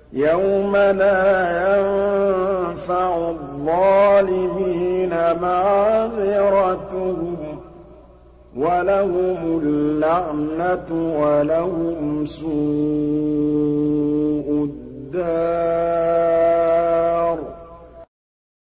يَوْمَ لَا يَنفَعُ الظَّالِمِينَ مَعْذِرَتُهُمْ وَلَهُمُ اللَّعْنَةُ وَلَهُمْ سُوءُ